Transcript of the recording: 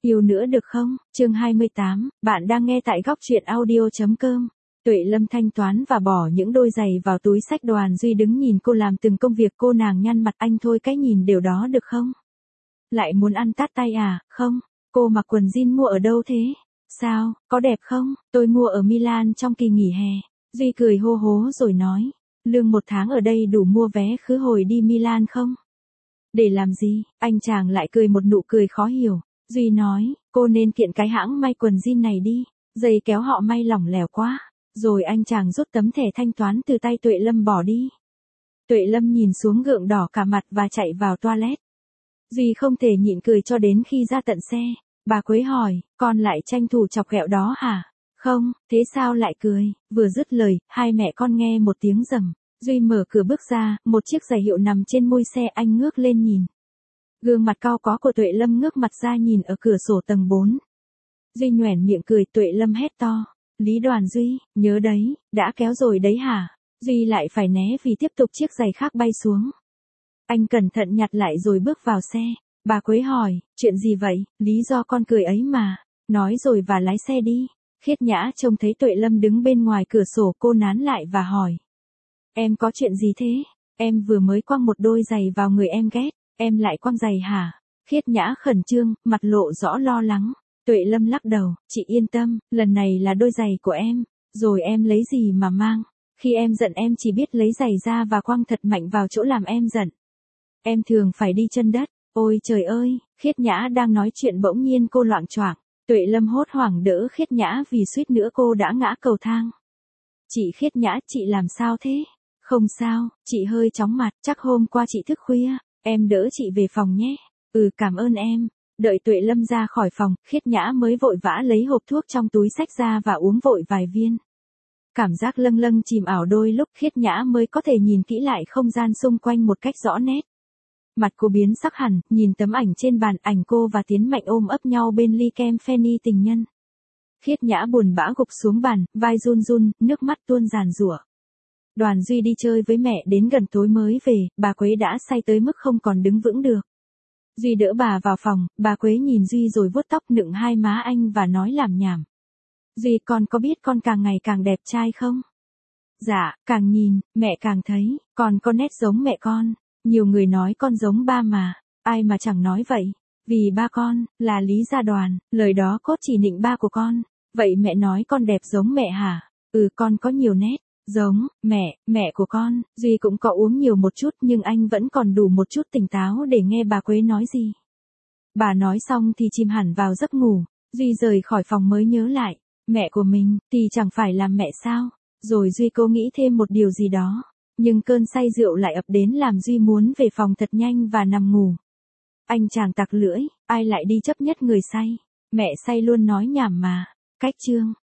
Yêu nữa được không? Chương 28, bạn đang nghe tại góc truyện audio.com. Tuệ Lâm thanh toán và bỏ những đôi giày vào túi xách. Đoàn Duy đứng nhìn cô làm từng công việc. Cô nàng nhăn mặt, anh thôi cái nhìn điều đó được không? Lại muốn ăn tát tay à? Không, cô mặc quần jean mua ở đâu thế? Sao, có đẹp không? Tôi mua ở Milan trong kỳ nghỉ hè. Duy cười hô hố rồi nói, lương một tháng ở đây đủ mua vé khứ hồi đi Milan không? Để làm gì? Anh chàng lại cười một nụ cười khó hiểu. Duy nói, cô nên kiện cái hãng may quần jean này đi, dây kéo họ may lỏng lẻo quá. Rồi anh chàng rút tấm thẻ thanh toán từ tay Tuệ Lâm bỏ đi. Tuệ Lâm nhìn xuống gượng đỏ cả mặt và chạy vào toilet. Duy không thể nhịn cười cho đến khi ra tận xe. Bà Quế hỏi, con lại tranh thủ chọc ghẹo đó hả? Không, thế sao lại cười? Vừa dứt lời, hai mẹ con nghe một tiếng rầm. Duy mở cửa bước ra, một chiếc giày hiệu nằm trên mui xe. Anh ngước lên nhìn. Gương mặt cau có của Tuệ Lâm ngước mặt ra nhìn ở cửa sổ tầng 4. Duy nhoẻn miệng cười. Tuệ Lâm hét to, Lý Đoàn Duy, nhớ đấy, đã kéo rồi đấy hả? Duy lại phải né vì tiếp tục chiếc giày khác bay xuống. Anh cẩn thận nhặt lại rồi bước vào xe. Bà Quế hỏi, chuyện gì vậy? Lý do con cười ấy mà. Nói rồi và lái xe đi. Khiết Nhã trông thấy Tuệ Lâm đứng bên ngoài cửa sổ, cô nán lại và hỏi. Em có chuyện gì thế? Em vừa mới quăng một đôi giày vào người em ghét. Em lại quăng giày hả? Khiết Nhã khẩn trương, mặt lộ rõ lo lắng. Tuệ Lâm lắc đầu, chị yên tâm, lần này là đôi giày của em. Rồi em lấy gì mà mang? Khi em giận em chỉ biết lấy giày ra và quăng thật mạnh vào chỗ làm em giận. Em thường phải đi chân đất. Ôi trời ơi, Khiết Nhã đang nói chuyện bỗng nhiên cô loạng choạng. Tuệ Lâm hốt hoảng đỡ Khiết Nhã vì suýt nữa cô đã ngã cầu thang. Chị Khiết Nhã, chị làm sao thế? Không sao, chị hơi chóng mặt, chắc hôm qua chị thức khuya. Em đỡ chị về phòng nhé. Ừ, cảm ơn em. Đợi Tuệ Lâm ra khỏi phòng, Khiết Nhã mới vội vã lấy hộp thuốc trong túi xách ra và uống vội vài viên. Cảm giác lâng lâng chìm ảo đôi lúc Khiết Nhã mới có thể nhìn kỹ lại không gian xung quanh một cách rõ nét. Mặt cô biến sắc hẳn, nhìn tấm ảnh trên bàn, ảnh cô và Tiến Mạnh ôm ấp nhau bên ly kem Fanny tình nhân. Khiết Nhã buồn bã gục xuống bàn, vai run run, nước mắt tuôn ràn rủa. Đoàn Duy đi chơi với mẹ đến gần tối mới về, bà Quế đã say tới mức không còn đứng vững được. Duy đỡ bà vào phòng, bà Quế nhìn Duy rồi vuốt tóc nựng hai má anh và nói lảm nhảm. Duy, con có biết con càng ngày càng đẹp trai không? Dạ, càng nhìn, mẹ càng thấy, con có nét giống mẹ con. Nhiều người nói con giống ba mà, ai mà chẳng nói vậy. Vì ba con, là Lý Gia Đoàn, lời đó cốt chỉ nịnh ba của con. Vậy mẹ nói con đẹp giống mẹ hả? Ừ, con có nhiều nét. Giống, mẹ của con. Duy cũng có uống nhiều một chút nhưng anh vẫn còn đủ một chút tỉnh táo để nghe bà Quế nói gì. Bà nói xong thì chìm hẳn vào giấc ngủ. Duy rời khỏi phòng mới nhớ lại, mẹ của mình thì chẳng phải là mẹ sao? Rồi Duy cố nghĩ thêm một điều gì đó. Nhưng cơn say rượu lại ập đến làm Duy muốn về phòng thật nhanh và nằm ngủ. Anh chàng tặc lưỡi, ai lại đi chấp nhất người say? Mẹ say luôn nói nhảm mà. Cách chương